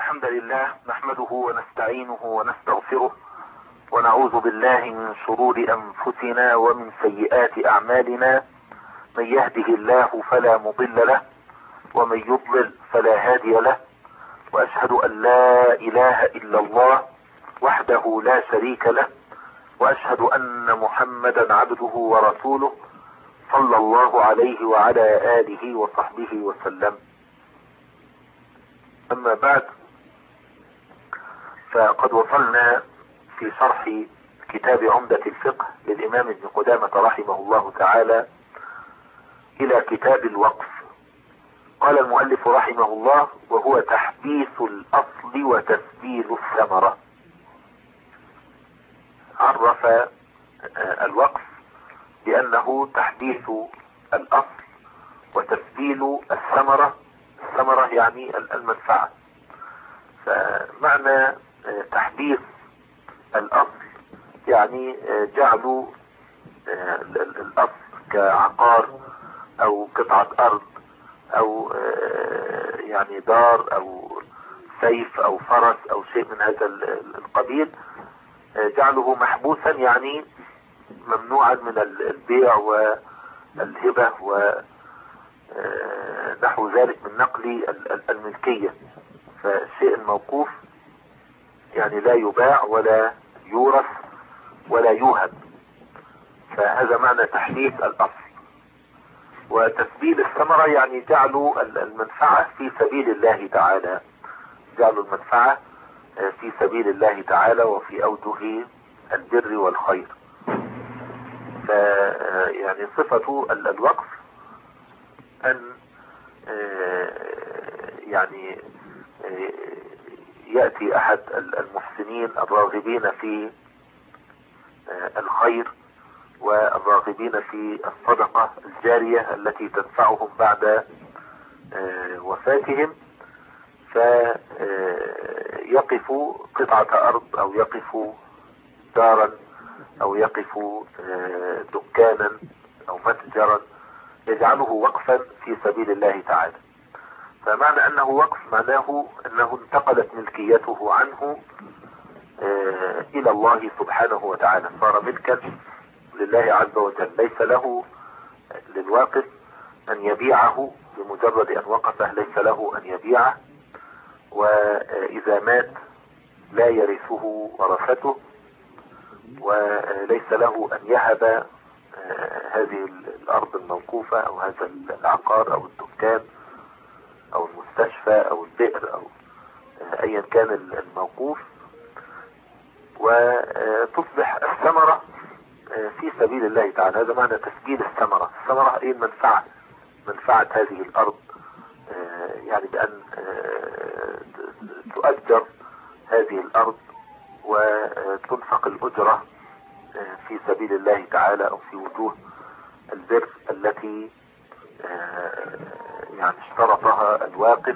الحمد لله نحمده ونستعينه ونستغفره ونعوذ بالله من شرور أنفسنا ومن سيئات أعمالنا. من يهده الله فلا مضل له ومن يضلل فلا هادي له، وأشهد أن لا إله إلا الله وحده لا شريك له، وأشهد أن محمدا عبده ورسوله صلى الله عليه وعلى آله وصحبه وسلم. أما بعد، فقد وصلنا في شرح كتاب عمدة الفقه للإمام ابن قدامة رحمه الله تعالى إلى كتاب الوقف. قال المؤلف رحمه الله: وهو تحديث الأصل وتسبيل الثمرة. عرف الوقف بأنه تحديث الأصل وتسبيل الثمرة. الثمرة يعني المنفعة. فمعنى تحديث الأصل يعني جعل الأصل كعقار أو قطعة أرض أو يعني دار أو سيف أو فرس أو شيء من هذا القبيل، جعله محبوسا يعني ممنوعا من البيع والهبة ونحو ذلك من نقل الملكية. فالشيء الموقوف يعني لا يباع ولا يورث ولا يوهب. فهذا معنى تحديث الأصل. وتسبيل الثمرة يعني جعل المنفعة في سبيل الله تعالى، جعل المنفعة في سبيل الله تعالى وفي أوجه البر والخير. يعني صفة الوقف أن يعني يأتي أحد المحسنين الراغبين في الخير والراغبين في الصدقة الجارية التي تنفعهم بعد وفاتهم، فيقف قطعة أرض أو يقف دارا أو يقف دكانا أو متجرا، يجعله وقفا في سبيل الله تعالى. فمعنى أنه وقف معناه أنه انتقلت ملكيته عنه إلى الله سبحانه وتعالى، صار ملكا لله عز وجل. ليس له للواقف أن يبيعه بمجرد أن وقفه، ليس له أن يبيعه، وإذا مات لا يرثه ورثته، وليس له أن يهب هذه الأرض الموقوفة أو هذا العقار أو الدكان أو المستشفى أو البئر أو أيا كان الموقوف، وتصبح الثمرة في سبيل الله تعالى. هذا معنى تسجيل الثمرة. الثمرة هي المنفعة، منفعة هذه الأرض، يعني بأن تؤجر هذه الأرض وتنفق الأجرة في سبيل الله تعالى أو في وجوه البر التي يعني اشترطها الواقف،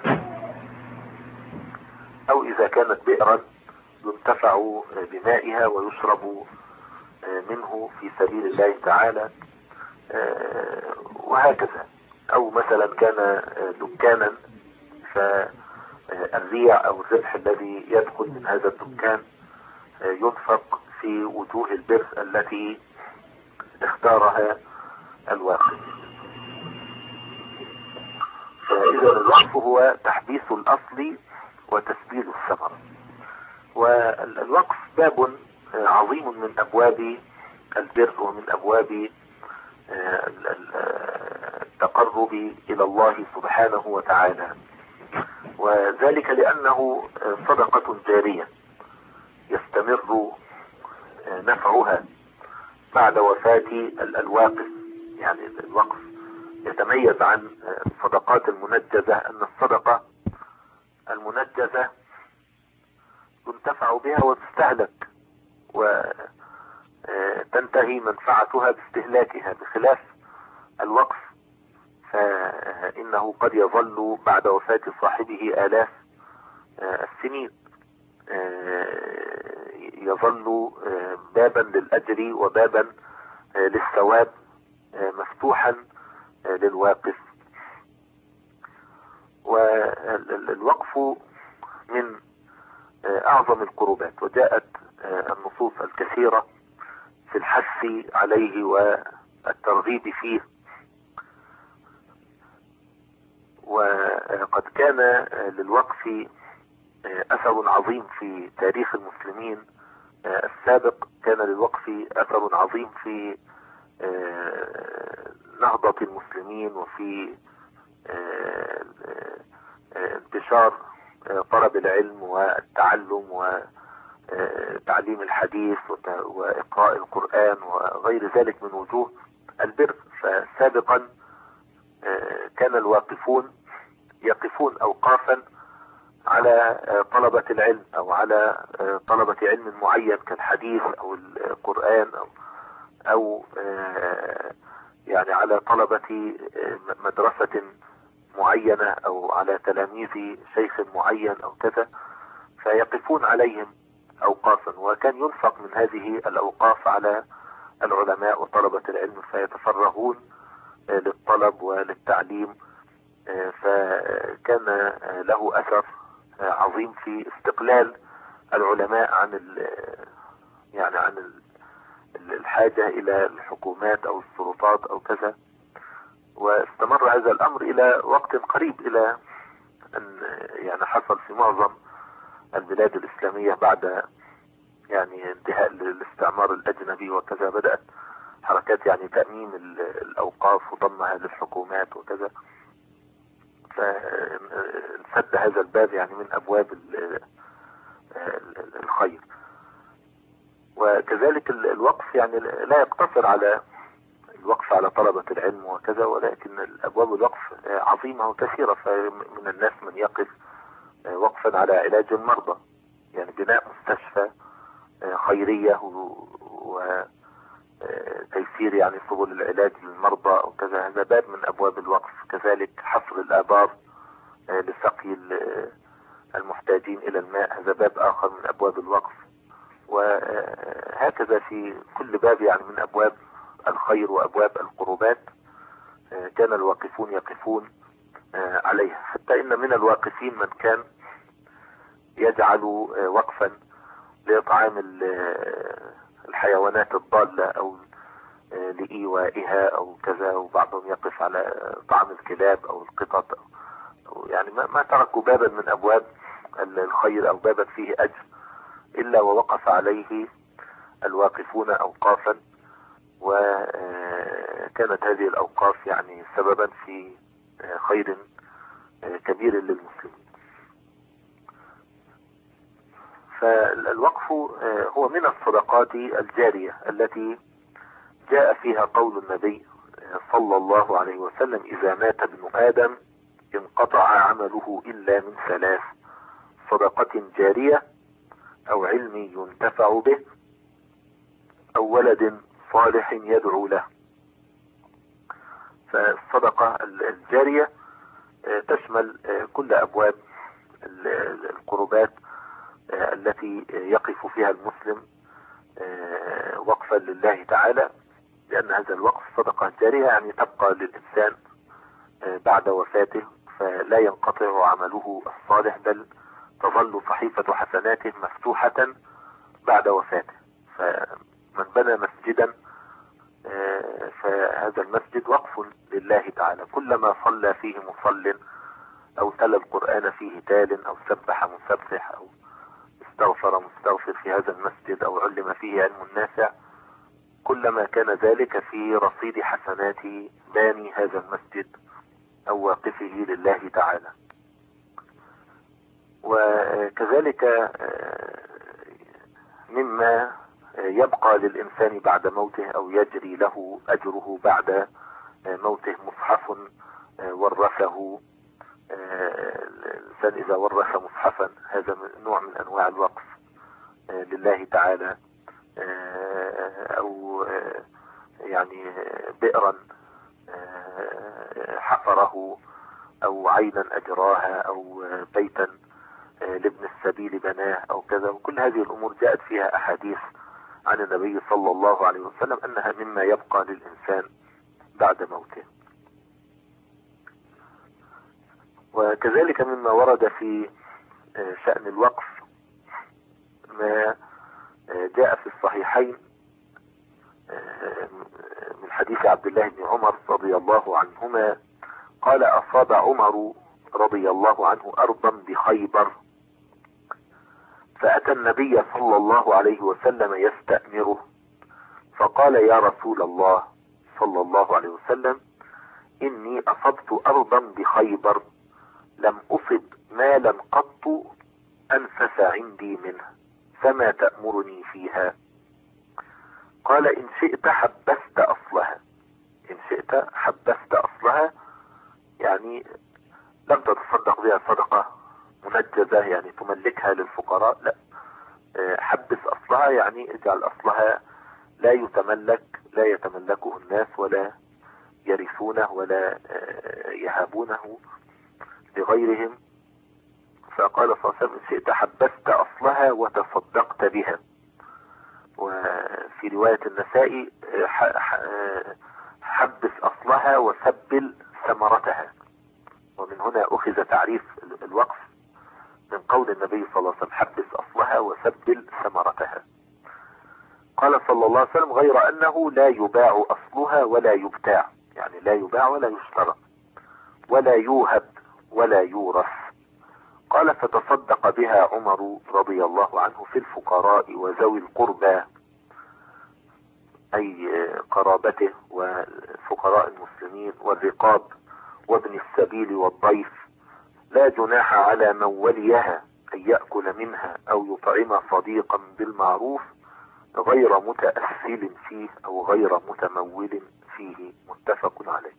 أو إذا كانت بئرا ينتفع بمائها ويشرب منه في سبيل الله تعالى، وهكذا. أو مثلا كان دكانا، فالريع أو الربح الذي يدخل من هذا الدكان ينفق في وجوه البر التي اختارها الواقف. فإذا الوقف هو تحديث الأصل وتسبيل الثمرة. والوقف باب عظيم من أبواب البر ومن أبواب التقرب إلى الله سبحانه وتعالى، وذلك لأنه صدقة جارية يستمر نفعها بعد وفاة الواقف. يعني الوقف يتميز عن الصدقات المنجزة أن الصدقة المنجزة تنتفع بها وتستهلك وتنتهي منفعتها باستهلاكها، بخلاف الوقف فإنه قد يظل بعد وفاة صاحبه آلاف السنين، يظل بابا للأجر وبابا للثواب مفتوحا للواقف. والوقف من أعظم القربات، وجاءت النصوص الكثيرة في الحث عليه والترغيب فيه. وقد كان للوقف أثر عظيم في تاريخ المسلمين السابق، كان للوقف أثر عظيم في نهضة المسلمين وفي انتشار طلب العلم والتعلم وتعليم الحديث وإقراء القرآن وغير ذلك من وجوه البر. فسابقا كان الواقفون يقفون أوقافا على طلبة العلم أو على طلبة علم معين كالحديث أو القرآن أو يعني على طلبة مدرسة معينة أو على تلاميذ شيخ معين أو كذا، فيقفون عليهم أوقافا، وكان ينفق من هذه الأوقاف على العلماء وطلبة العلم فيتفرغون للطلب وللتعليم. فكان له أثر عظيم في استقلال العلماء عن الحاجة إلى الحكومات أو السلطات أو كذا. واستمر هذا الأمر إلى وقت قريب، إلى أن يعني حصل في معظم البلاد الإسلامية بعد يعني انتهاء الاستعمار الأجنبي وكذا، بدأت حركات يعني تأميم الأوقاف وضمها للحكومات وكذا، فانسد هذا الباب يعني من أبواب الخير. وكذلك الوقف يعني لا يقتصر على الوقف على طلبة العلم وكذا، ولكن الأبواب الوقف عظيمة وكثيرة. فمن الناس من يقف وقفا على علاج المرضى، يعني بناء مستشفى خيرية وتيسير يعني سبل العلاج للمرضى أو كذا، هذا باب من أبواب الوقف. كذلك حفر الآبار لسقي المحتاجين إلى الماء، هذا باب آخر من أبواب الوقف. وهكذا في كل باب يعني من أبواب الخير وأبواب القربات كان الواقفون يقفون عليها. حتى إن من الواقفين من كان يجعل وقفا لإطعام الحيوانات الضالة أو لإيوائها أو كذا، وبعضهم يقف على طعام الكلاب أو القطط أو يعني ما تركوا بابا من أبواب الخير أو بابا فيه أجر إلا ووقف عليه الواقفون أوقافا، وكانت هذه الأوقاف يعني سببا في خير كبير للمسلمين. فالوقف هو من الصدقات الجارية التي جاء فيها قول النبي صلى الله عليه وسلم: إذا مات ابن آدم انقطع عمله إلا من ثلاث: صدقة جارية أو علم ينتفع به أو ولد صالح يدعو له. فالصدقة الجارية تشمل كل أبواب القربات التي يقف فيها المسلم وقفا لله تعالى، لأن هذا الوقف صدقة جارية يعني تبقى للإنسان بعد وفاته، فلا ينقطع عمله الصالح، بل تظل صحيفة حسناته مفتوحة بعد وفاته. فمن بنى مسجدا فهذا المسجد وقف لله تعالى، كلما صلى فيه مصل أو تلا القرآن فيه تال أو سبح مسبح أو استغفر مستغفر في هذا المسجد أو علم فيه علم نافع، كلما كان ذلك في رصيد حسنات باني هذا المسجد أو واقفه لله تعالى. وكذلك مما يبقى للإنسان بعد موته أو يجري له أجره بعد موته مصحف ورثه. الإنسان إذا ورث مصحفا هذا نوع من أنواع الوقف لله تعالى، أو يعني بئرا حفره أو عينا أجراها أو بيتا لابن السبيل بناه أو كذا. وكل هذه الأمور جاءت فيها أحاديث عن النبي صلى الله عليه وسلم أنها مما يبقى للإنسان بعد موته. وكذلك مما ورد في شأن الوقف ما جاء في الصحيحين من حديث عبد الله بن عمر رضي الله عنهما قال أصاب عمر رضي الله عنه أرضا بخيبر، فأتى النبي صلى الله عليه وسلم يستأمره، فقال يا رسول الله صلى الله عليه وسلم إني أصبت أرضا بخيبر لم أصب مالا قط أنفس عندي منه، فما تأمرني فيها؟ قال إن شئت حبست أصلها. إن شئت حبست أصلها يعني لم تتصدق بها صدقة منجزة يعني تملكها للفقراء، لا، حبس أصلها يعني اجعل أصلها لا يتملكه الناس ولا يرثونه ولا يهابونه لغيرهم. فقال صلى الله عليه وسلم إن شئت حبست أصلها وتصدقت بها. وفي رواية النسائي حبس أصلها وسبل ثمرتها. ومن هنا أخذ تعريف الوقف من قول النبي صلى الله عليه وسلم حبس أصلها وسبل ثمرتها. قال صلى الله عليه وسلم غير أنه لا يباع أصلها ولا يبتاع، يعني لا يباع ولا يشترى ولا يوهب ولا يورث. قال فتصدق بها عمر رضي الله عنه في الفقراء وذوي القربى، أي قرابته وفقراء المسلمين والرقاب وابن السبيل والضيف، لا جناح على من وليها أن يأكل منها أو يطعم صديقا بالمعروف غير متأثل فيه أو غير متمول فيه، متفق عليه.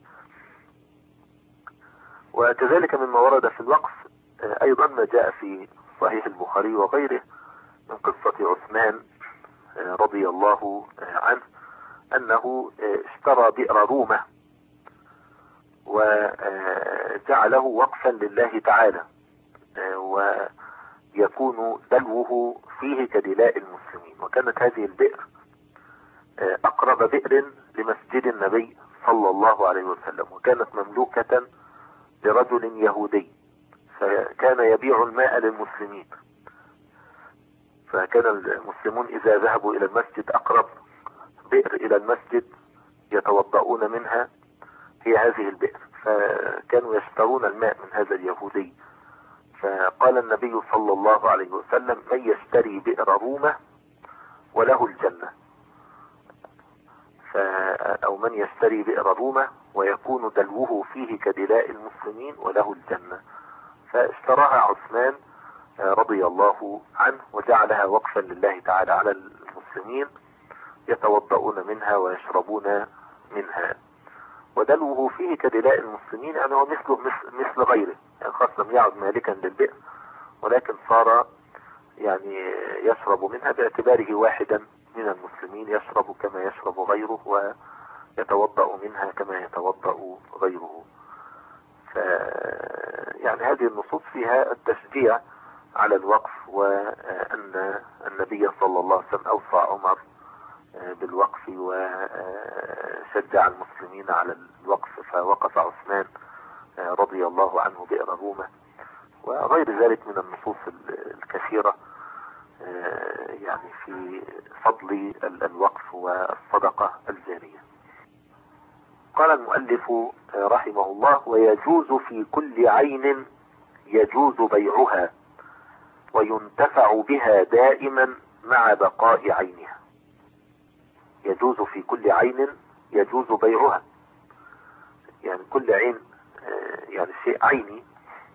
وكذلك مما ورد في الوقف أيضا ما جاء في صحيح البخاري وغيره من قصة عثمان رضي الله عنه أنه اشترى بئر رومة وجعله وقفا لله تعالى، ويكون دلوه فيه كدلاء المسلمين. وكانت هذه البئر أقرب بئر لمسجد النبي صلى الله عليه وسلم، وكانت مملوكة لرجل يهودي، فكان يبيع الماء للمسلمين. فكان المسلمون إذا ذهبوا إلى المسجد أقرب بئر إلى المسجد يتوضؤون منها هي هذه البئر، فكانوا يشترون الماء من هذا اليهودي. فقال النبي صلى الله عليه وسلم من يشتري بئر رومة وله الجنة، أو من يشتري بئر رومة ويكون دلوه فيه كدلاء المسلمين وله الجنة. فاشتراها عثمان رضي الله عنه وجعلها وقفا لله تعالى على المسلمين يتوضؤون منها ويشربون منها. ودلوه فيه كدلاء المسلمين يعني هو مثل غيره، يعني خاص لم يعد مالكا للبئر ولكن صار يعني يشرب منها باعتباره واحدا من المسلمين، يشرب كما يشرب غيره ويتوضأ منها كما يتوضأ غيره. يعني هذه النصوص فيها التشجيع على الوقف، وأن النبي صلى الله عليه وسلم أوصى عمر بالوقف وشجع المسلمين على الوقف، فوقف عثمان رضي الله عنه بئر رومة، وغير ذلك من النصوص الكثيرة يعني في فضل الوقف والصدقة الجارية. قال المؤلف رحمه الله ويجوز في كل عين يجوز بيعها وينتفع بها دائما مع بقاء عينها. يجوز في كل عين يجوز بيعها، يعني كل عين يعني شيء عيني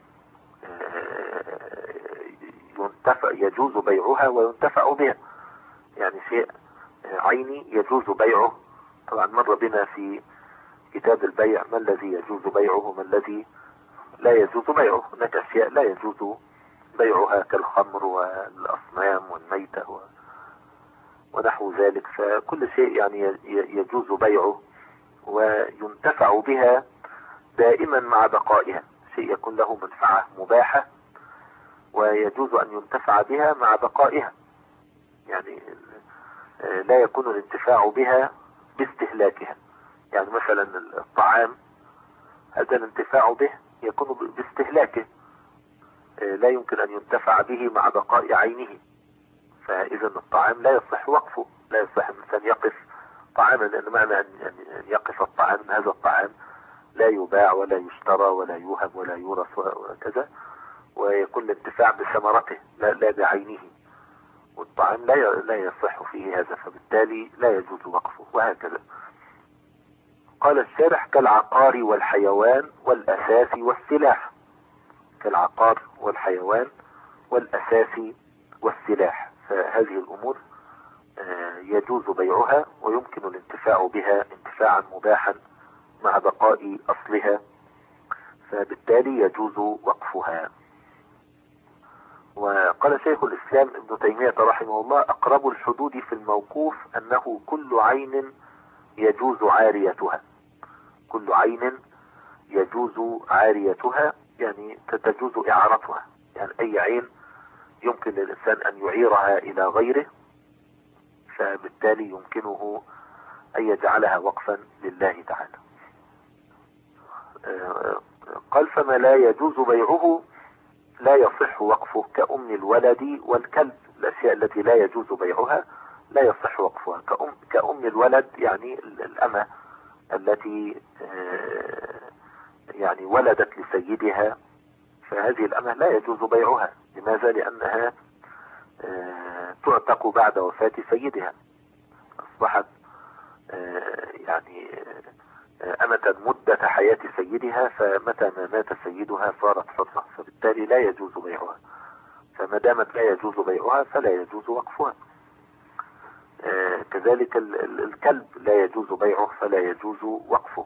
يجوز بيعها وينتفع بها، يعني شيء عيني يجوز بيعه. طبعا مر بنا في كتاب البيع ما الذي يجوز بيعه وما الذي لا يجوز بيعه. هناك أشياء لا يجوز بيعها كالخمر والأصنام والميتة ونحو ذلك، فكل شيء يعني يجوز بيعه وينتفع بها دائما مع بقائها، شيء يكون له منفعة مباحة ويجوز أن ينتفع بها مع بقائها، يعني لا يكون الانتفاع بها باستهلاكها. يعني مثلا الطعام هذا الانتفاع به يكون باستهلاكه، لا يمكن أن ينتفع به مع بقاء عينه، فإذا الطعام لا يصح وقفه، لا يصح الإنسان يقف طعاما، لأن معنى أن يقف الطعام هذا الطعام لا يباع ولا يشترى ولا يوهب ولا يورث وكذا، ويكون الانتفاع بثمرته لا بعينه، والطعام لا يصح فيه هذا، فبالتالي لا يجوز وقفه، وهكذا. قال الشارح: كالعقار والحيوان والأساس والسلاح. كالعقار والحيوان والأساس والسلاح، فهذه الأمور يجوز بيعها ويمكن الانتفاع بها انتفاعا مباحا مع بقاء أصلها، فبالتالي يجوز وقفها. وقال شيخ الإسلام ابن تيمية رحمه الله: أقرب الحدود في الموقوف أنه كل عين يجوز عاريتها. كل عين يجوز عاريتها، يعني تجوز إعارتها، يعني أي عين يمكن للإنسان أن يعيرها إلى غيره، فبالتالي يمكنه أن يجعلها وقفا لله تعالى. قال: فما لا يجوز بيعه لا يصح وقفه، كأم الولد والكلب. الأشياء التي لا يجوز بيعها لا يصح وقفها، كأم الولد، يعني الأمة التي يعني ولدت لسيدها، فهذه الأمة لا يجوز بيعها. لماذا؟ لأنها تعتق بعد وفاة سيدها، أصبحت يعني أمة مدة حياة سيدها، فمتى ما مات سيدها صارت حرة، فبالتالي لا يجوز بيعها. فما دامت لا يجوز بيعها فلا يجوز وقفها. كذلك الكلب لا يجوز بيعه فلا يجوز وقفه.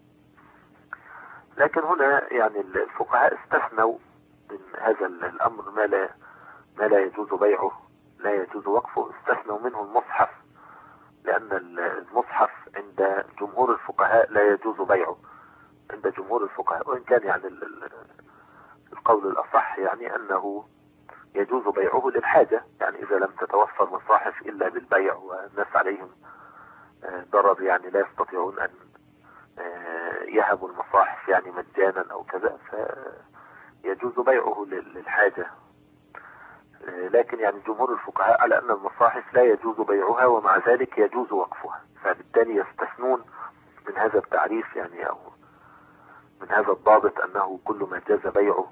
لكن هنا يعني الفقهاء استثنوا من هذا الأمر ما لا يجوز بيعه لا يجوز وقفه، استثنوا منه المصحف، لأن المصحف عند جمهور الفقهاء لا يجوز بيعه عند جمهور الفقهاء، وإن كان يعني القول الأصح يعني أنه يجوز بيعه للحاجة، يعني إذا لم تتوفر مصاحف إلا بالبيع والناس عليهم ضرر، يعني لا يستطيعون أن يهبوا المصاحف يعني مجانا أو كذا، فيجوز بيعه للحاجة. لكن يعني جمهور الفقهاء على أن المصاحف لا يجوز بيعها ومع ذلك يجوز وقفها، فبالتالي يستثنون من هذا التعريف يعني، أو من هذا الضابط أنه كل ما جاز بيعه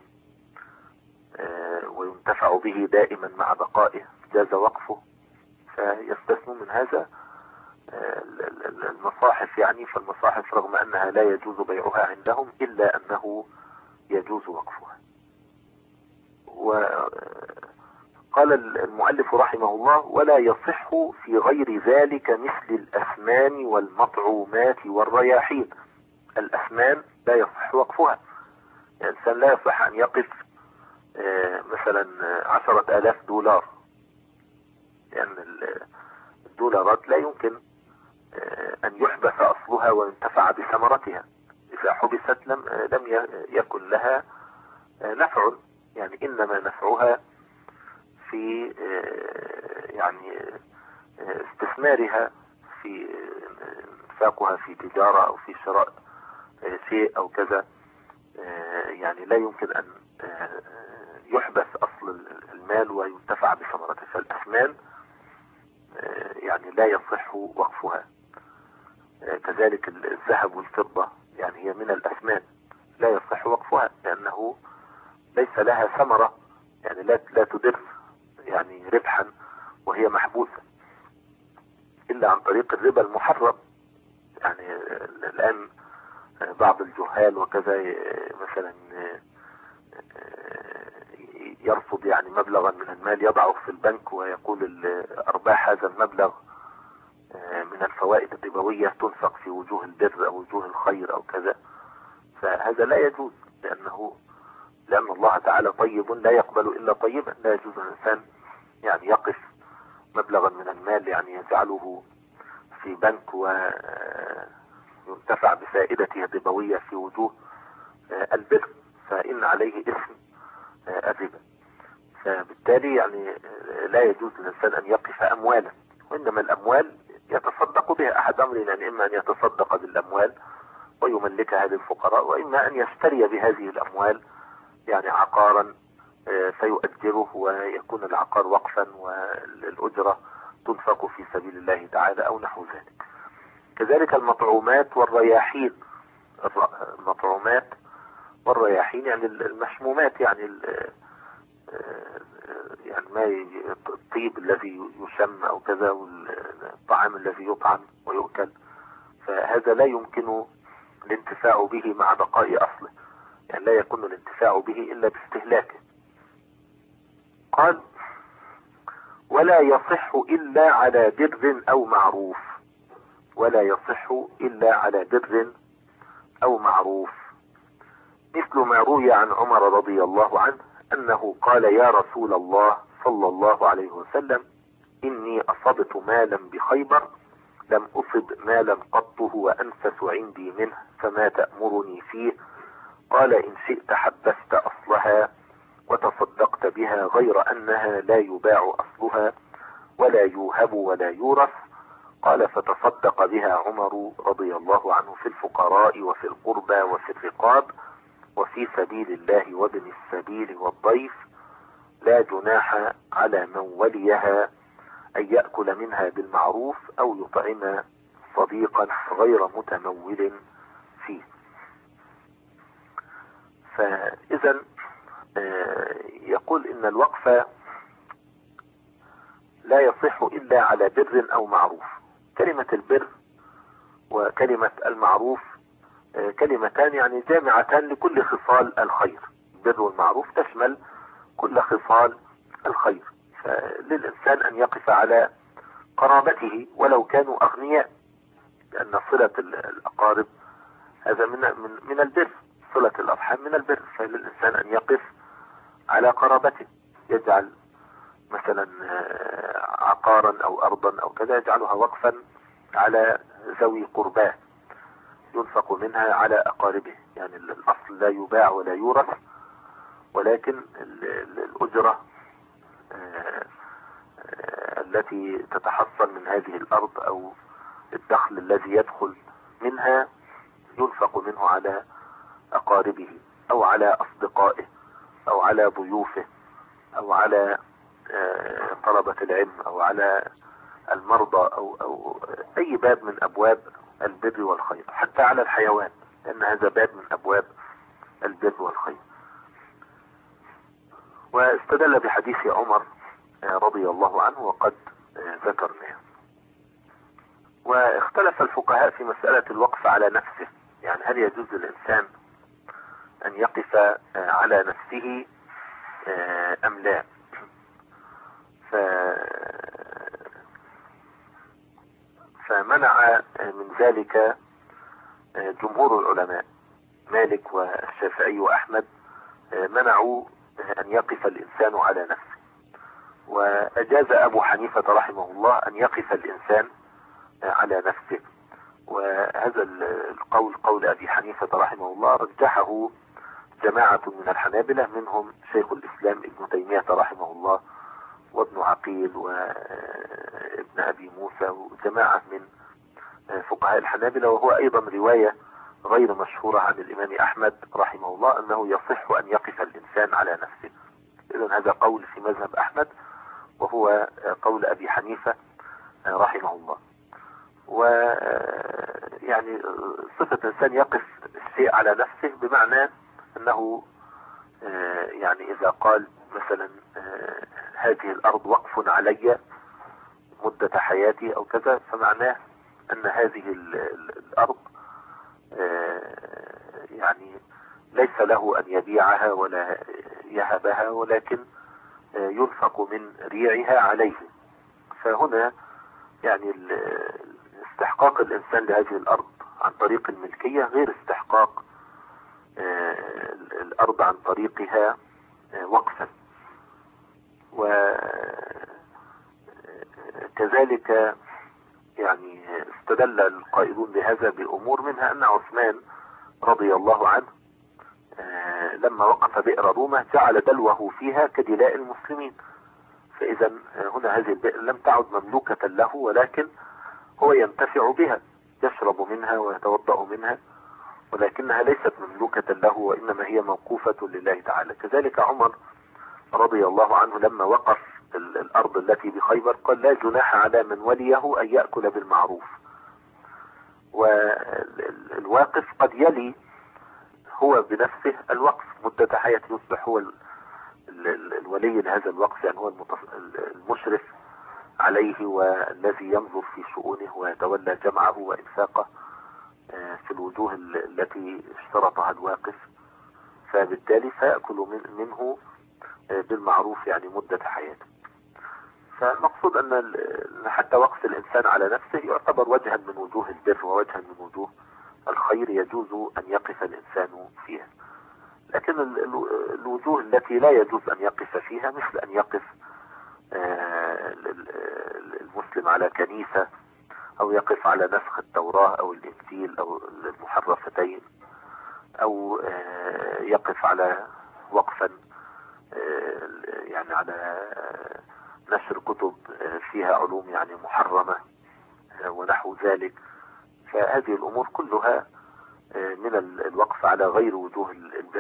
وينتفع به دائما مع بقائه جاز وقفه، فيستثنون من هذا المصاحف يعني. فالمصاحف رغم أنها لا يجوز بيعها عندهم إلا أنه يجوز وقفها. وقال المؤلف رحمه الله: ولا يصح في غير ذلك مثل الأسنان والمطعومات والرياحين. الأسنان لا يصح وقفها، يعني الإنسان لا يصح أن يقف مثلا 10,000 دولار، لأن الدولارات لا يمكن أن يحبس أصلها وينتفع بثمرتها. إذا حبست لم يكن لها نفع، يعني إنما نفعها في يعني استثمارها، في انفاقها في تجارة أو في شراء شيء أو كذا، يعني لا يمكن أن يحبس أصل المال وينتفع بثمرته. فالأثمان يعني لا يصح وقفها. كذلك الذهب والفضة يعني هي من الأثمان لا يصح وقفها، لأنه ليس لها ثمرة، يعني لا تدر يعني ربحا وهي محبوسة إلا عن طريق الربا المحرم. يعني الآن بعض الجهال وكذا مثلا يرفض يعني مبلغا من المال يضعه في البنك ويقول أرباح هذا المبلغ من الفوائد الربوية تنفق في وجوه البر أو وجوه الخير أو كذا، فهذا لا يجوز، لأن الله تعالى طيب لا يقبل إلا طيبا. لا يجوز الإنسان يعني يقف مبلغا من المال يعني يجعله في بنك وينتفع بفائدته الربوية في وجوه البر، فإن عليه اسم الربا. فبالتالي يعني لا يجوز للإنسان أن يقف أموالا، وإنما الأموال يتصدق بها. أحد أمرين يعني إما أن يتصدق بالأموال ويملكها للفقراء، وإما أن يشتري بهذه الأموال يعني عقارا فيؤجره ويكون العقار وقفا والأجرة تنفق في سبيل الله تعالى أو نحو ذلك. كذلك المطعومات والرياحين، المطعومات والرياحين يعني المشمومات، يعني يعني ما الطيب الذي يشم أو كذا، والطعام الذي يطعم ويؤكل، فهذا لا يمكن الانتفاع به مع بقاء أصله، يعني لا يكون الانتفاع به إلا باستهلاكه. قال: ولا يصح إلا على بر أو معروف، ولا يصح إلا على بر أو معروف، مثل ما روي عن عمر رضي الله عنه أنه قال: يا رسول الله صلى الله عليه وسلم، إني أصبت مالا بخيبر لم أصب مالا قط هو أنفس عندي منه، فما تأمرني فيه؟ قال: إن شئت حبست أصلها وتصدقت بها، غير أنها لا يباع أصلها ولا يوهب ولا يورث. قال: فتصدق بها عمر رضي الله عنه في الفقراء وفي القربى وفي الرقاب وفي سبيل الله وابن السبيل والضيف، لا جناح على من وليها أن يأكل منها بالمعروف أو يطعم صديقا غير متمول فيه. فإذا يقول إن الوقف لا يصح إلا على بر أو معروف. كلمة البر وكلمة المعروف كلمتان يعني جامعتان لكل خصال الخير. البر والمعروف تشمل كل خصال الخير، فللإنسان أن يقف على قرابته ولو كانوا أغنياء، لأن صلة الأقارب هذا من البر، صلة الأرحام من البر، فللإنسان أن يقف على قرابته، يجعل مثلا عقارا أو أرضا أو كذا يجعلها وقفا على ذوي قرباه ينفق منها على أقاربه. يعني الأصل لا يباع ولا يورث، ولكن الأجرة التي تتحصل من هذه الأرض أو الدخل الذي يدخل منها ينفق منه على أقاربه أو على أصدقائه أو على ضيوفه أو على طلبة العلم أو على المرضى أو أي باب من أبواب البر والخير، حتى على الحيوان، لأن هذا باب من أبواب البر والخير. واستدل بحديث عمر رضي الله عنه وقد ذكرناه. واختلف الفقهاء في مسألة الوقف على نفسه، يعني هل يجوز للإنسان أن يقف على نفسه أم لا؟ فمنع من ذلك جمهور العلماء، مالك والشافعي وأحمد منعوا أن يقف الإنسان على نفسه، وأجاز أبو حنيفة رحمه الله أن يقف الإنسان على نفسه. وهذا القول قول أبي حنيفة رحمه الله رجحه جماعة من الحنابلة، منهم شيخ الإسلام ابن تيمية رحمه الله وابن عقيل وابن أبي موسى وجماعة من فقهاء الحنابلة. وهو أيضا رواية غير مشهورة عن الإمام أحمد رحمه الله أنه يصح أن يقف الإنسان على نفسه. إذن هذا قول في مذهب أحمد، وهو قول أبي حنيفة رحمه الله. ويعني صفة الإنسان يقف الشيء على نفسه بمعنى أنه يعني إذا قال مثلا هذه الأرض وقف علي مدة حياتي أو كذا، فمعناه أن هذه الأرض يعني ليس له أن يبيعها ولا يهبها، ولكن ينفق من ريعها عليه. فهنا يعني استحقاق الإنسان لهذه الأرض عن طريق الملكية غير استحقاق الأرض عن طريقها وقفا. وكذلك يعني استدل القائلون بهذا بأمور، منها أن عثمان رضي الله عنه لما وقف بئر رومة جعل دلوه فيها كدلاء المسلمين. فإذا هنا هذه البئر لم تعد مملوكة له، ولكن هو ينتفع بها، يشرب منها ويتوضأ منها، ولكنها ليست مملوكة له، وإنما هي موقوفة لله تعالى. كذلك عمر رضي الله عنه لما وقف الأرض التي بخيبر قال لا جناح على من وليه أن يأكل بالمعروف. والواقف قد يلي هو بنفسه الوقف مدة حياته، يصبح هو الولي لهذا الوقف، يعني هو المشرف عليه والذي ينظر في شؤونه ويتولى جمعه وإنفاقه في الوجوه التي اشترطها الواقف، فبالتالي سيأكل منه بالمعروف يعني مدة حياته. فالمقصود أن حتى وقف الإنسان على نفسه يعتبر وجها من وجوه البر ووجها من وجوه الخير يجوز أن يقف الإنسان فيها. لكن الوجوه التي لا يجوز أن يقف فيها مثل أن يقف المسلم على كنيسة، أو يقف على نسخ التوراة أو الإنجيل أو المحرفتين، أو يقف على وقفا يعني على نشر كتب فيها علوم يعني محرمة ونحو ذلك. فهذه الأمور كلها من الوقف على غير وجوه البر.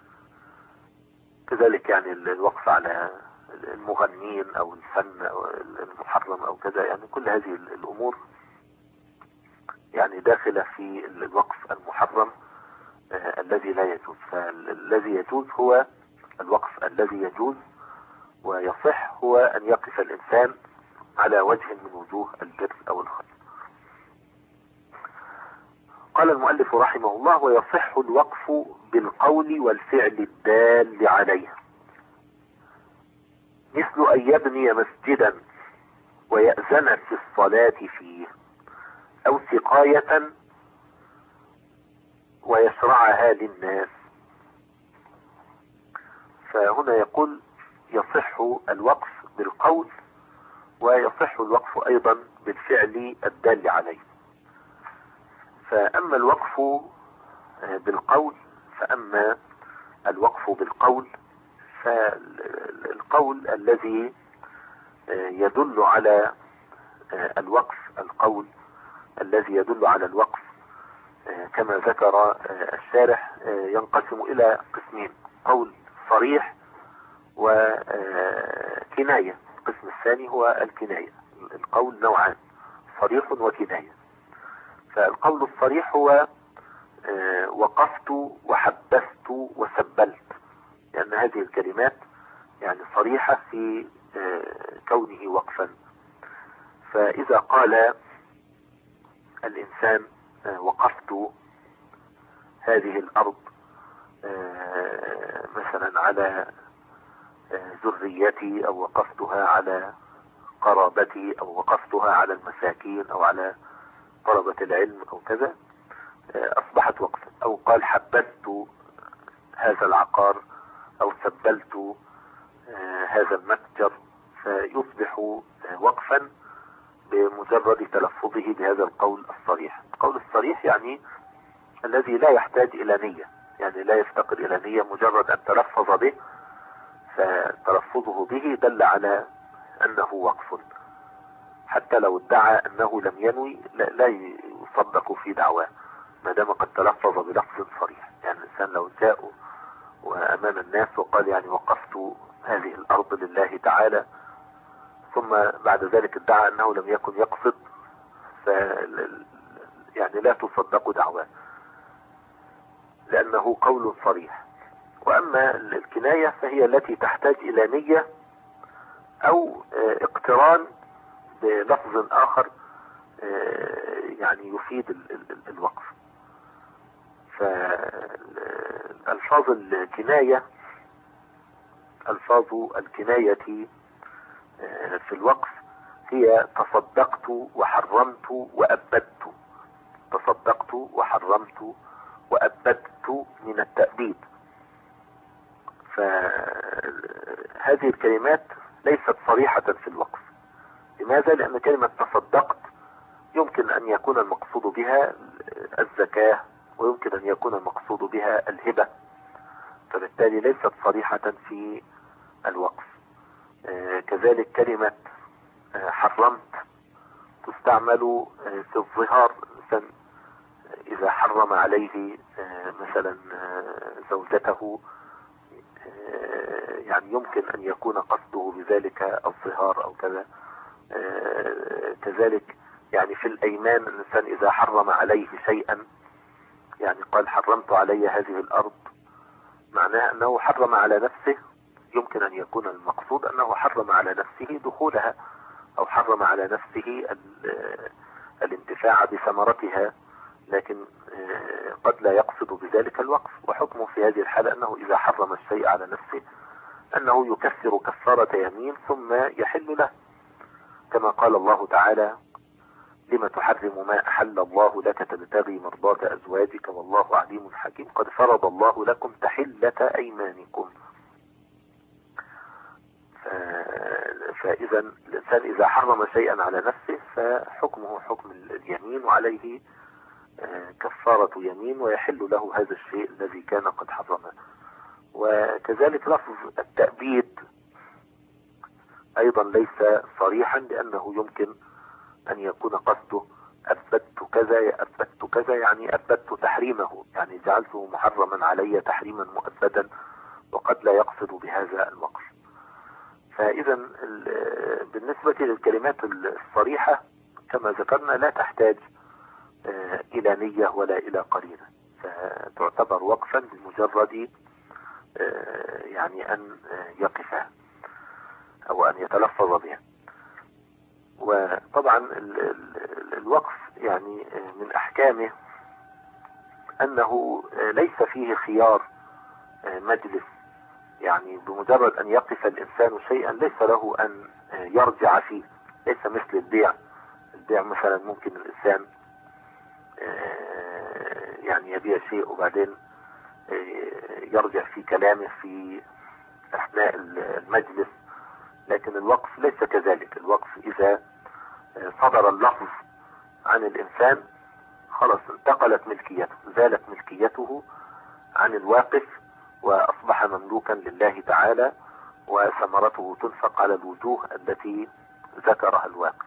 كذلك يعني الوقف على المغنين أو الفن أو المحرم أو كذا، يعني كل هذه الأمور يعني داخلة في الوقف المحرم الذي لا يجوز. فالذي يجوز هو الوقف الذي يجوز ويصح، هو أن يقف الإنسان على وجه من وجوه البر أو الخير. قال المؤلف رحمه الله: ويصح الوقف بالقول والفعل الدال عليه، مثل أن يبني مسجدا ويأذن في الصلاة فيه، أو سقاية ويشرعها للناس. فهنا يقول يصح الوقف بالقول ويصح الوقف أيضا بالفعل الدال عليه. فأما الوقف بالقول فالقول الذي يدل على الوقف، القول الذي يدل على الوقف كما ذكر الشارح ينقسم إلى قسمين: قول صريح وكناية. القسم الثاني هو الكناية. القول نوعان: صريح وكناية. فالقول الصريح هو وقفت وحبست وسبلت، لأن هذه الكلمات يعني صريحة في كونه وقفا. فإذا قال الإنسان وقفت هذه الأرض مثلا على ذريتي، أو وقفتها على قرابتي، أو وقفتها على المساكين، أو على طلبة العلم أو كذا، أصبحت وقفا. أو قال حبست هذا العقار، أو سبلت هذا المتجر، فيصبح وقفا بمجرد تلفظه بهذا القول الصريح. القول الصريح يعني الذي لا يحتاج إلى نية، يعني لا يفتقر إلى نية، مجرد أن تلفظ به فتلفظه به دل على أنه وقف، حتى لو ادعى أنه لم ينوي لا يصدق في دعواه ما دام قد تلفظ بلفظ صريح. يعني الإنسان لو جاء وأمام الناس وقال يعني وقفت هذه الأرض لله تعالى، ثم بعد ذلك ادعى أنه لم يكن يقصد، يعني لا تصدق دعواه لأنه قول صريح. وأما الكناية فهي التي تحتاج إلى نية أو اقتران بلفظ آخر يعني يفيد الوقف. فألفاظ الكناية في الوقف هي تصدقت وحرمت وأبدت. تصدقت وحرمت وأبدت من التأبيد. فهذه الكلمات ليست صريحة في الوقف. لماذا؟ لأن كلمة تصدقت يمكن أن يكون المقصود بها الزكاة، ويمكن أن يكون المقصود بها الهبة، فبالتالي ليست صريحة في الوقف. كذلك كلمة حرمت تستعمل في الظهار، مثلا إذا حرم عليه مثلا زوجته، يعني يعني يمكن أن يكون قصده بذلك الظهار أو كذا. كذلك يعني في الأيمان الإنسان إذا حرم عليه شيئا، يعني قال حرمت علي هذه الأرض، معناه أنه حرم على نفسه. يمكن أن يكون المقصود أنه حرم على نفسه دخولها، أو حرم على نفسه الانتفاع بثمرتها، لكن قد لا يقصد بذلك الوقف. وحكمه في هذه الحالة أنه إذا حرم الشيء على نفسه أنه يكفر كفارة يمين ثم يحل له، كما قال الله تعالى: لما تحرم ما أحل الله لك تبتغي مرضات أزواجك والله عليم حكيم قد فرض الله لكم تحلة أيمانكم. فإذا الإنسان إذا حرم شيئا على نفسه فحكمه حكم اليمين، وعليه كفارة يمين، ويحل له هذا الشيء الذي كان قد حرمه. وكذلك لفظ التأبيد أيضا ليس صريحا، لأنه يمكن أن يكون قصده أثبت كذا أثبت كذا، يعني أثبت تحريمه، يعني جعلته محرما علي تحريما مؤبدا، وقد لا يقصد بهذا الوقف. فإذا بالنسبة للكلمات الصريحة كما ذكرنا لا تحتاج إلى نية ولا إلى قرينة، فتعتبر وقفا بمجرد يعني أن يقفها أو أن يتلفظ بها. وطبعا الوقف يعني من أحكامه أنه ليس فيه خيار مجلس، يعني بمجرد أن يقف الإنسان شيئا ليس له أن يرجع فيه، ليس مثل البيع. البيع مثلا ممكن الإنسان يعني يبيع شيء وبعدين يرجع في كلامه في أثناء المجلس، لكن الوقف ليس كذلك. الوقف إذا صدر اللفظ عن الإنسان خلاص انتقلت ملكيته، زالت ملكيته عن الواقف، وأصبح مملوكا لله تعالى، وثمرته تنفق على الوجوه التي ذكرها الواقف.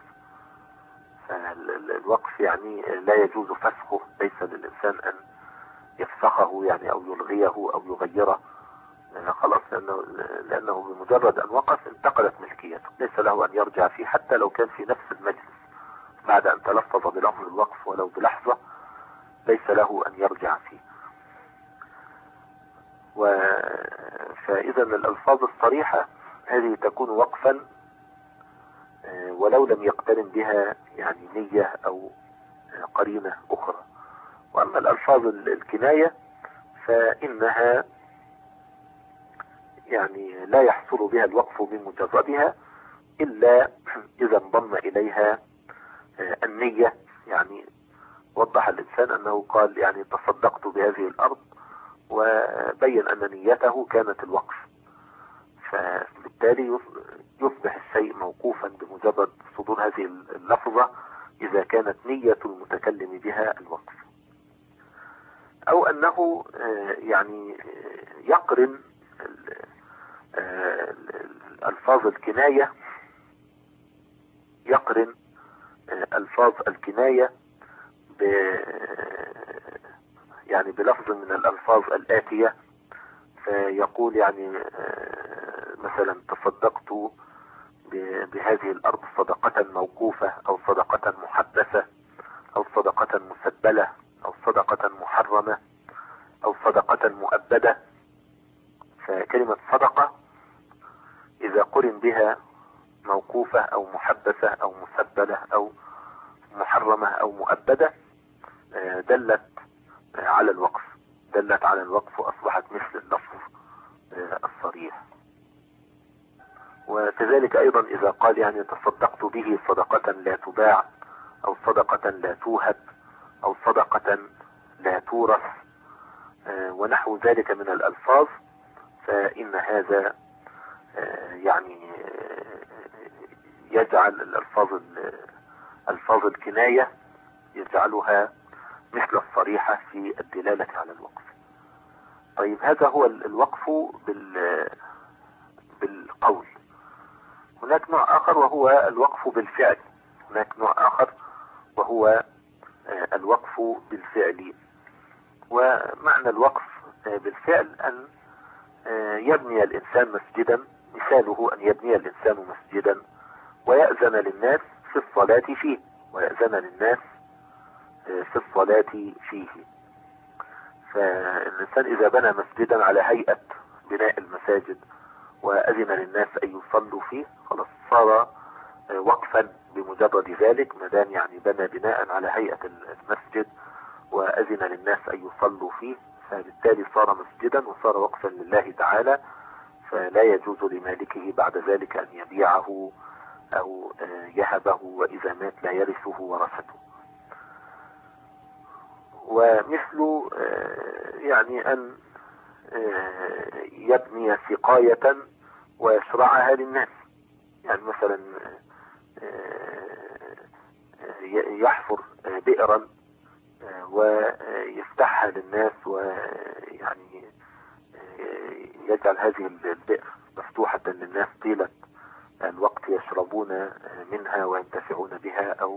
الوقف يعني لا يجوز فسخه، ليس للإنسان أن يفسخه يعني أو يلغيه أو يغيره، خلاص، لأنه بمجرد أن وقف انتقلت ملكيته، ليس له أن يرجع فيه حتى لو كان في نفس المجلس بعد أن تلفظ بلفظ الوقف ولو بلحظة، ليس له أن يرجع فيه. فإذا الألفاظ الصريحة هذه تكون وقفا ولو لم يقترن بها يعني نية أو قرينة أخرى. وأما الألفاظ الكناية فإنها يعني لا يحصل بها الوقف بمجردها إلا إذا انضم إليها النية. يعني وضح الإنسان أنه قال يعني تصدقت بهذه الأرض، وبين أن نيته كانت الوقف، فبالتالي يصبح الشيء موقوفا بمجرد صدور هذه اللفظة إذا كانت نية المتكلم بها الوقف. أو أنه يعني يقرن ألفاظ الكناية، يقرن ألفاظ الكناية يعني بلفظ من الألفاظ الآتية، فيقول يعني مثلا تصدقت بهذه الأرض صدقة موقوفة، أو صدقة محبسة، أو صدقة مسبلة، أو صدقة محرمة، أو صدقة مؤبدة. فكلمة صدقة إذا قرن بها موقوفة أو محبسة أو مسبلة أو محرمة أو مؤبدة دلت على الوقف، دلت على الوقف وأصبحت مثل اللفظ الصريح. وكذلك أيضا إذا قال يعني تصدقت به صدقة لا تباع، أو صدقة لا توهب، أو صدقة لا تورث، ونحو ذلك من الألفاظ، فإن هذا يعني يجعل ألفاظ الكناية يجعلها مثل الصريحة في الدلالة على الوقف. طيب هذا هو الوقف بالقول. هناك نوع آخر وهو الوقف بالفعل. هناك نوع آخر وهو الوقف بالفعل. ومعنى الوقف بالفعل أن يبني الإنسان مسجدا، مثاله أن يبني الإنسان مسجدا ويأذن للناس في الصلاة فيه، ويأذن للناس في الصلاة فيه. فالإنسان إذا بنى مسجدا على هيئة بناء المساجد وأذن للناس أن يصلوا فيه، خلاص صار وقفا بمجرد ذلك، ما دام يعني بنى بناء على هيئة المسجد وأذن للناس أن يصلوا فيه، فبالتالي صار مسجدا وصار وقفا لله تعالى، فلا يجوز لمالكه بعد ذلك أن يبيعه أو يهبه، وإذا مات لا يرثه ورثته. ومثل يعني أن يبني سقاية ويشرعها للناس، يعني مثلا يحفر بئرا ويفتحها للناس، ويعني يجعل هذه البئر مفتوحة للناس طيلة الوقت يشربون منها وينتفعون بها، أو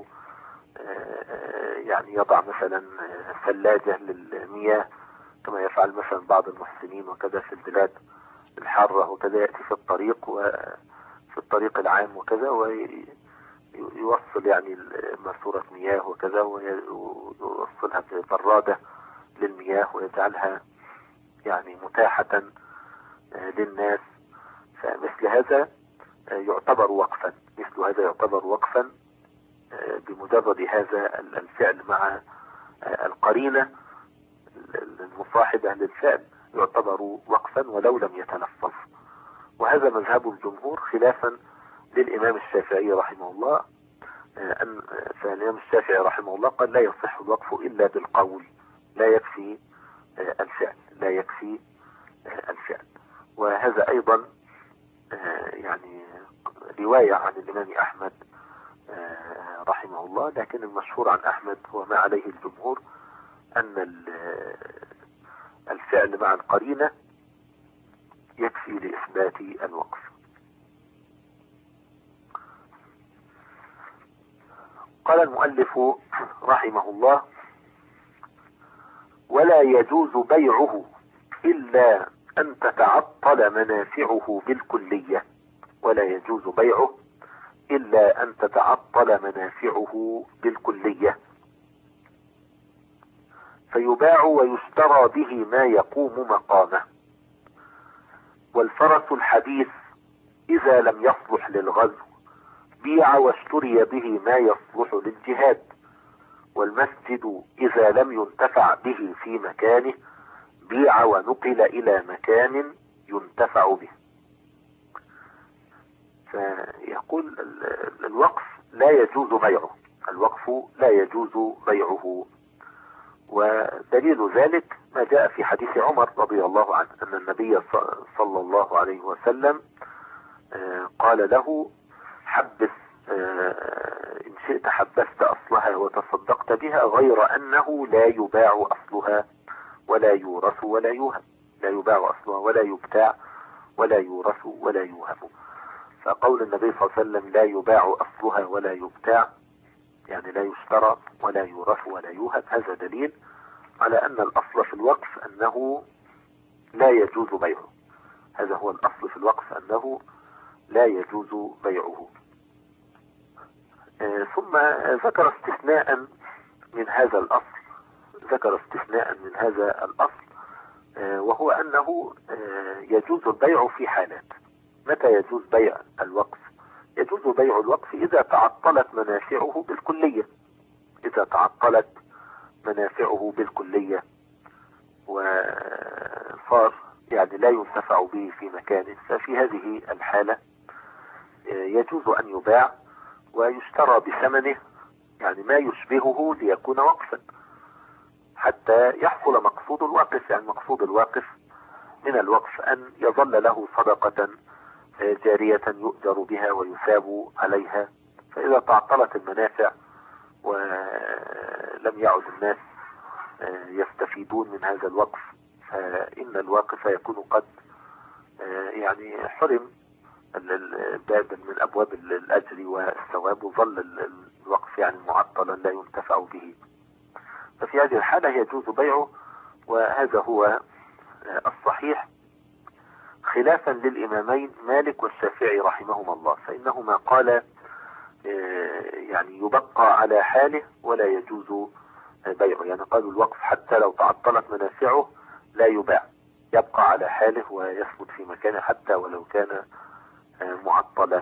يعني يضع مثلا ثلاجة للمياه كما يفعل مثلا بعض المحسنين وكذا في البلاد الحارة، وكذا يأتي في الطريق وفي الطريق العام وكذا، ويوصل يعني ماسورة مياه وكذا، ويوصلها ببرادة للمياه ويجعلها يعني متاحة للناس. فمثل هذا يعتبر وقفا، مثل هذا يعتبر وقفا بمجرد هذا الفعل مع القرينة المصاحبة للفعل يعتبر وقفا ولو لم يتلفظ. وهذا مذهب الجمهور خلافا للإمام الشافعي رحمه الله، فالإمام الشافعي رحمه الله قال لا يصح الوقف إلا بالقول، لا يكفي الفعل، لا يكفي الفعل. وهذا أيضا يعني رواية عن الإمام أحمد رحمه الله، لكن المشهور عن أحمد وما عليه الجمهور أن الفعل مع القرينة يكفي لإثبات الوقف. قال المؤلف رحمه الله: ولا يجوز بيعه إلا أن تتعطل منافعه بالكلية، ولا يجوز بيعه إلا أن تتعطل منافعه بالكلية، فيباع ويشترى به ما يقوم مقامه. والفرس الحديث إذا لم يصلح للغزو بيع واشتري به ما يصلح للجهاد. والمسجد إذا لم ينتفع به في مكانه بيع ونقل إلى مكان ينتفع به. فيقول الوقف لا يجوز بيعه، الوقف لا يجوز بيعه. ودليل ذلك ما جاء في حديث عمر رضي الله عنه أن النبي صلى الله عليه وسلم قال له: حبس إن شئت حبست أصلها وتصدقت بها، غير أنه لا يباع أصلها ولا يورث ولا يوهب. لا يباع أصلها ولا يبتاع ولا يورث ولا يوهب. فقول النبي صلى الله عليه وسلم لا يباع أصلها ولا يبتاع يعني لا يشترى ولا يورث ولا يوهب، هذا دليل على أن الأصل في الوقف أنه لا يجوز بيعه. هذا هو الأصل في الوقف أنه لا يجوز بيعه. ثم ذكر استثناء من هذا الأصل، ذكر استثناء من هذا الأصل، وهو أنه يجوز البيع في حالات. متى يجوز بيع الوقف؟ يجوز بيع الوقف إذا تعطلت منافعه بالكلية، إذا تعطلت منافعه بالكلية وصار يعني لا ينتفع به في مكانه، ففي هذه الحالة يجوز أن يباع ويشترى بثمنه، يعني ما يشبهه ليكون وقفا حتى يحصل مقصود الواقف. يعني مقصود الواقف من الوقف أن يظل له صدقة جارية يؤجر بها ويثاب عليها. فإذا تعطلت المنافع ولم يعد الناس يستفيدون من هذا الوقف، فإن الواقف يكون قد يعني حرم باب من أبواب الأجر والثواب، وظل الوقف يعني معطلا لا ينتفع به. ففي هذه الحالة يجوز بيعه، وهذا هو الصحيح. خلافا للإمامين مالك والشافعي رحمهما الله، فإنهما قال يعني يبقى على حاله ولا يجوز بيعه. يعني قالوا الوقف حتى لو تعطلت منافعه لا يباع، يبقى على حاله ويثبت في مكانه حتى ولو كان معطلا.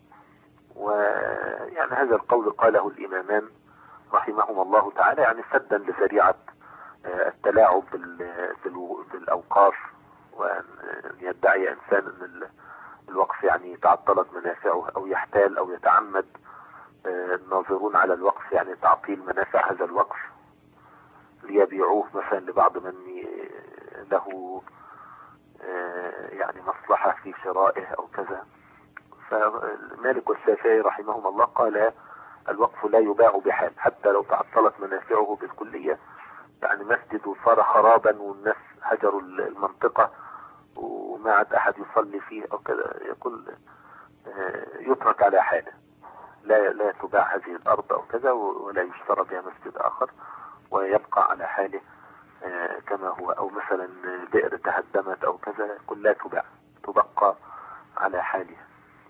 ويعني هذا القول قاله الإمامان رحمهما الله تعالى يعني سدا لذريعة التلاعب بالأوقاف، وأن يدعي إنسان أن الوقف يعني تعطلت منافعه أو يحتال أو يتعمد الناظرون على الوقف يعني تعطيل منافع هذا الوقف ليبيعوه مثلا لبعض من له يعني مصلحة في شرائه أو كذا. فمالك والشافعي رحمهما الله قال الوقف لا يباع بحال حتى لو تعطلت منافعه بالكلية، يعني مسجد صار خرابا والناس هجروا المنطقة وما عاد أحد يصلي فيه أو كذا، يقول يترك على حاله، لا تباع هذه الأرض أو كذا ولا يشترى بها مسجد آخر ويبقى على حاله كما هو. أو مثلا بئر تهدمت أو كذا يقول لا تباع، تبقى على حالها.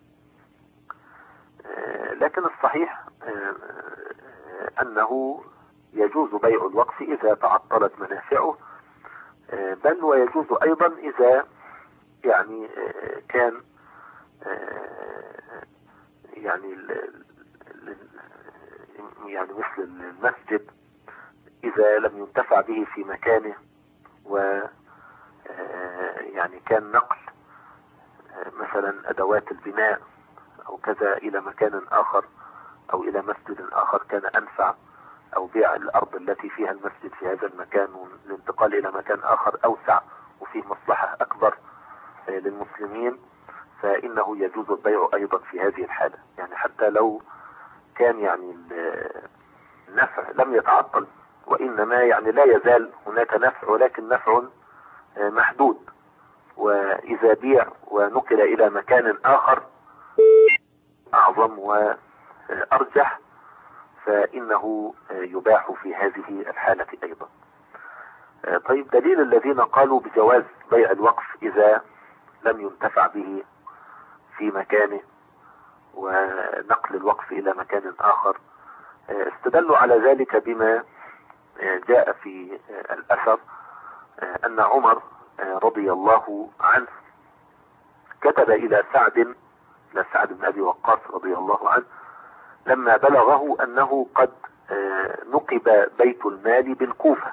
لكن الصحيح أنه يجوز بيع الوقف إذا تعطلت منافعه، بل ويجوز أيضا إذا يعني كان يعني يعني مثل المسجد إذا لم ينتفع به في مكانه و يعني كان نقل مثلا أدوات البناء أو كذا إلى مكان آخر أو إلى مسجد آخر كان أنفع، أو بيع الأرض التي فيها المسجد في هذا المكان والانتقال إلى مكان آخر أوسع وفيه مصلحة أكبر للمسلمين، فإنه يجوز البيع أيضا في هذه الحالة. يعني حتى لو كان يعني النفع لم يتعطل وإنما يعني لا يزال هناك نفع ولكن نفع محدود، وإذا بيع ونقل إلى مكان آخر أعظم وأرجح فإنه يباح في هذه الحالة أيضا. طيب، دليل الذين قالوا بجواز بيع الوقف إذا لم ينتفع به في مكانه ونقل الوقف إلى مكان آخر، استدلوا على ذلك بما جاء في الأثر أن عمر رضي الله عنه كتب إلى سعد بن أبي وقاص رضي الله عنه لما بلغه أنه قد نقب بيت المال بالكوفة،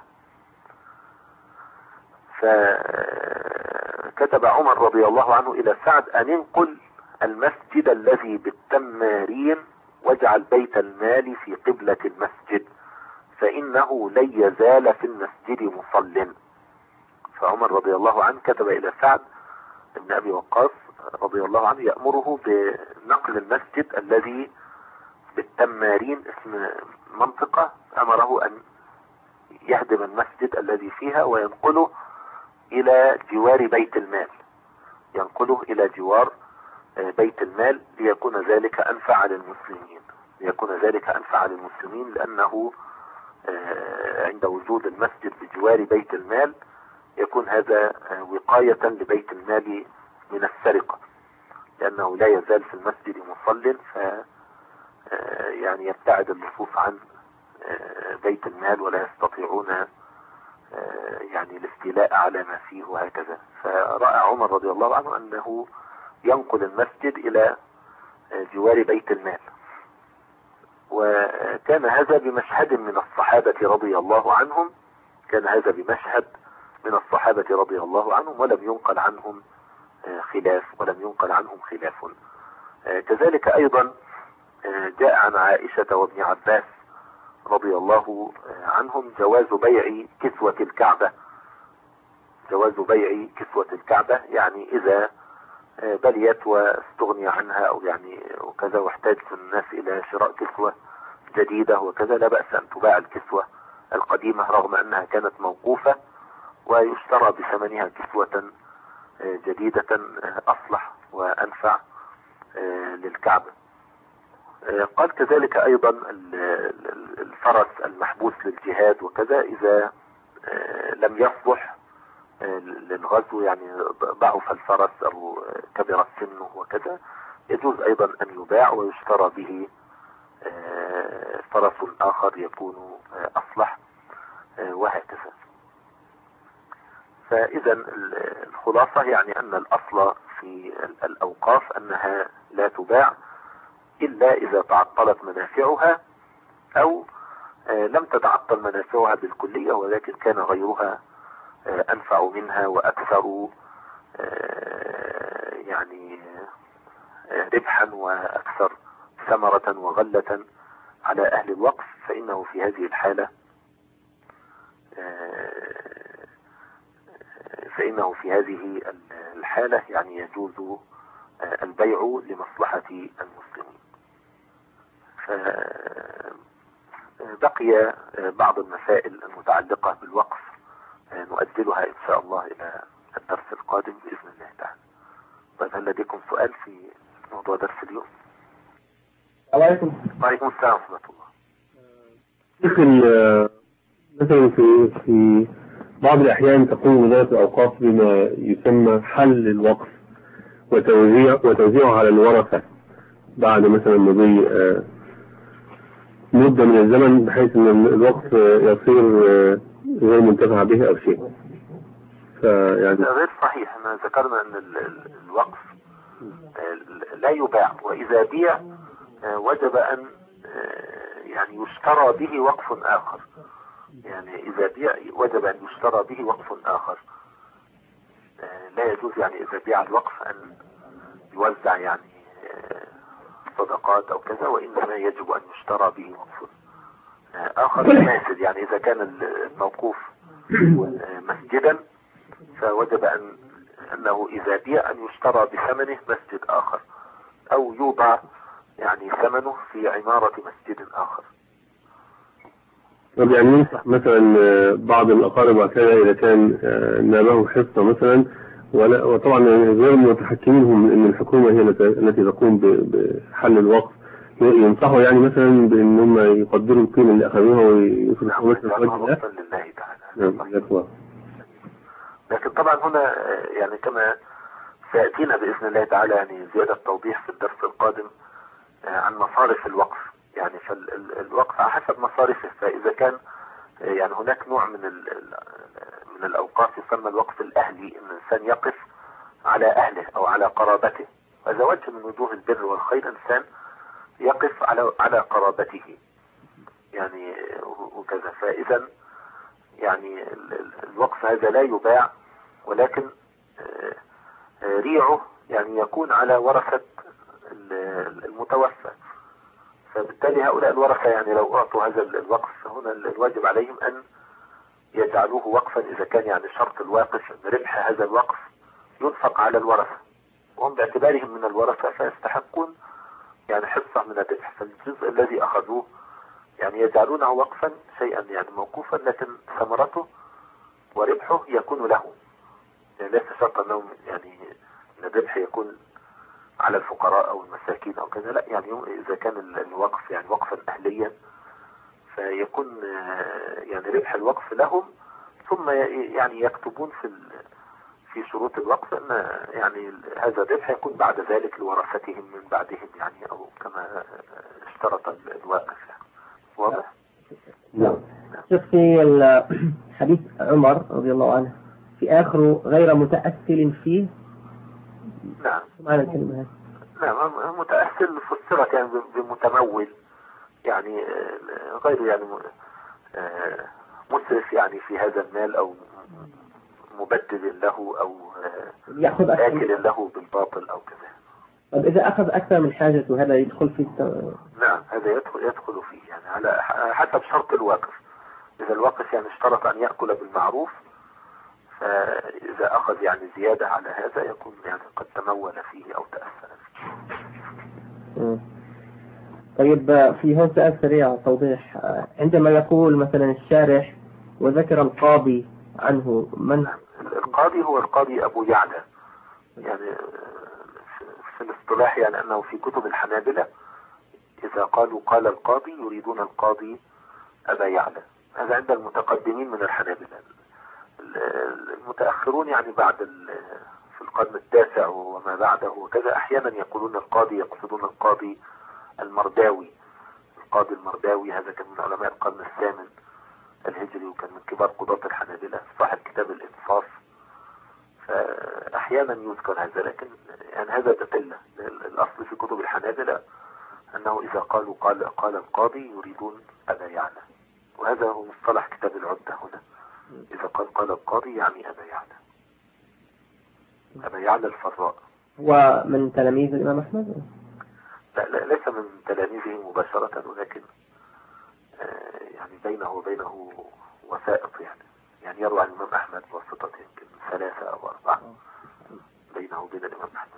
فكتب عمر رضي الله عنه إلى سعد أن انقل المسجد الذي بالتمارين واجعل بيت المال في قبلة المسجد فإنه لن يزال في المسجد مصل. فعمر رضي الله عنه كتب إلى سعد بن أبي وقاص رضي الله عنه يأمره بنقل المسجد الذي بالتمارين، اسم منطقة، أمره أن يهدم المسجد الذي فيها وينقله إلى جوار بيت المال، ينقله إلى جوار بيت المال ليكون ذلك أنفع للمسلمين، لأنه عند وجود المسجد بجوار بيت المال يكون هذا وقاية لبيت المال من السرقة، لأنه لا يزال في المسجد مصل، يعني يبتعد اللصوص عن بيت المال ولا يستطيعون يعني الاستيلاء على ما فيه وهكذا. فرأى عمر رضي الله عنه أنه ينقل المسجد إلى جوار بيت المال، وكان هذا بمشهد من الصحابة رضي الله عنهم، رضي الله عنهم ولم ينقل عنهم خلاف. كذلك أيضا جاء عن عائشة وابن عباس رضي الله عنهم جواز بيع كسوة الكعبة، يعني إذا بليت واستغني عنها أو يعني وكذا واحتاج الناس إلى شراء كسوة جديدة وكذا، لا بأس أن تباع الكسوة القديمة رغم أنها كانت موقوفة ويشترى بثمنها كسوة جديدة أصلح وأنفع للكعبة. قال كذلك أيضا الفرس المحبوس للجهاد وكذا إذا لم يصلح للغزو، يعني ضعف الفرس أو كبر سنه وكذا، يجوز أيضا أن يباع ويشترى به فرس آخر يكون أصلح، وهكذا. فإذا الخلاصة يعني أن الأصل في الأوقاف أنها لا تباع إلا إذا تعطلت منافعها، أو لم تتعطل منافعها بالكلية ولكن كان غيرها أنفع منها وأكثر يعني ربحا وأكثر ثمرة وغلة على أهل الوقف، فإنه في هذه الحالة يعني يجوز البيع لمصلحة المسلمين. فبقي بعض المسائل المتعلقة بالوقف نؤجلها إن شاء الله إلى الدرس القادم بإذن الله تعالى. طيب، هل لديكم سؤال في موضوع درس اليوم؟ وعليكم السلام ورحمة الله. مثلا في بعض الأحيان تقوم وزارة الأوقاف بما يسمى حل الوقف وتوزيعه على الورثة بعد مثلا مضي مدة من الزمن، بحيث أن الوقف يصير غير منتفع به أو شيء. يعني غير صحيح. احنا ذكرنا أن الوقف لا يباع، وإذا بيع وجب أن يعني يشترى به وقف آخر. يعني إذا بيع وجب أن يشترى به وقف آخر. لا يجوز يعني إذا بيع الوقف أن يوزع يعني صدقات أو كذا، وإنما يجب أن يشترى به وقف آخر فاسد. يعني إذا كان الموقوف مسجدا فوجب أنه إذا بيع أن يشترى بثمنه مسجد آخر، أو يوضع يعني ثمنه في عمارة مسجد آخر. طب يعني ينصح مثلا بعض الأقارب وكذا إذا كان نابه حصة مثلا، وطبعا غير المتحكمين هم إن الحكومة هي التي تقوم بحل الوقف، ينصحوا يعني مثلا بأن هم يقدروا القيمة اللي أخذوها ويصلحوا مثلا لله تعالى. لكن طبعا هنا يعني كما سيأتينا بإذن الله تعالى يعني زيادة توضيح في الدرس القادم عن مصارف الوقف. يعني فالوقف على حسب مصارفه، فإذا كان يعني هناك نوع من الأوقاف يسمى الوقف الأهلي، إن الإنسان يقف على أهله أو على قرابته، هذا وجه من وجوه البر والخير، إنسان يقف على قرابته يعني وكذا. فإذا يعني الوقف هذا لا يباع، ولكن ريعه يعني يكون على ورثة المتوفى. فبالتالي هؤلاء الورثة يعني لو أعطوا هذا الوقف، هنا الواجب عليهم أن يجعلوه وقفا، إذا كان يعني شرط الواقف أن ربح هذا الوقف ينفق على الورثة، وهم باعتبارهم من الورثة فيستحقون يعني حصة من الربح. فالجزء الذي أخذوه يعني يجعلونه وقفا شيئا يعني موقوفا، لكن ثمرته وربحه يكون له. يعني ليس شرط أنه يعني الربح يكون على الفقراء أو المساكين أو كذا، لا، يعني إذا كان الوقف يعني وقفا أهليا فيكون يعني ربح الوقف لهم، ثم يعني يكتبون في شروط الوقف أن يعني هذا الربح يكون بعد ذلك لورثتهم من بعدهم، يعني أو كما اشترط الواقف. واضح؟ نعم. شوف في حديث عمر رضي الله عنه في آخره غير متأثل فيه. نعم. معنى الكلمة هذه؟ نعم، متأثل فسرت يعني بمتمول، يعني غير يعني مسرف يعني في هذا المال، أو مبدل له، أو آكل له بالباطل أو كذا. طب إذا أخذ أكثر من حاجته هذا يدخل فيه؟ نعم، هذا يدخل فيه يعني على حسب شرط الواقف. إذا الواقف يعني اشترط أن يأكل بالمعروف، فإذا أخذ يعني زيادة على هذا يكون يعني قد تمول فيه أو تأثر فيه. طيب، في هون سؤال سريع توضيح. عندما يقول مثلا الشارح وذكر القاضي عنه، من القاضي؟ هو القاضي أبو يعلى، يعني في الاصطلاح يعني أنه في كتب الحنابلة إذا قالوا قال القاضي يريدون القاضي أبا يعلى. هذا عند المتقدمين من الحنابلة. المتأخرون يعني بعد في القرن التاسع وما بعده وكذا أحيانا يقولون القاضي، يقصدون القاضي المرداوي. القاضي المرداوي هذا كان من علماء القرن الثامن الهجري، وكان من كبار قضاة الحنابلة، صاحب كتاب الإنصاف. فأحيانا يذكر هذا، لكن يعني هذا تقلة. الأصل في كتب الحنابلة أنه إذا قالوا قال القاضي يريدون أبا يعلى، وهذا هو مصطلح كتاب العدة هنا. إذا قال القاضي يعني أبا يعلى، أبا يعلى الفراء. ومن تلاميذ الإمام أحمد؟ لا ليس من تلاميذه مباشرة، ولكن يعني بينه وبينه وسائط، يعني يروى عن الإمام أحمد واسطة يمكن 3 أو 4 بينه وبين الإمام أحمد.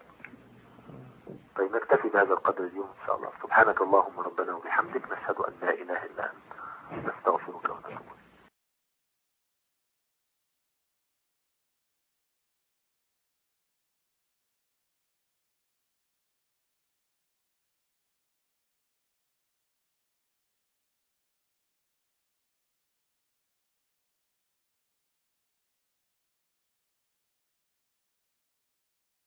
طيب نكتفي بهذا القدر اليوم إن شاء الله. سبحانك اللهم ربنا وبحمدك، نشهد أن لا إله إلا أنت، نستغفرك ونتوب إليك.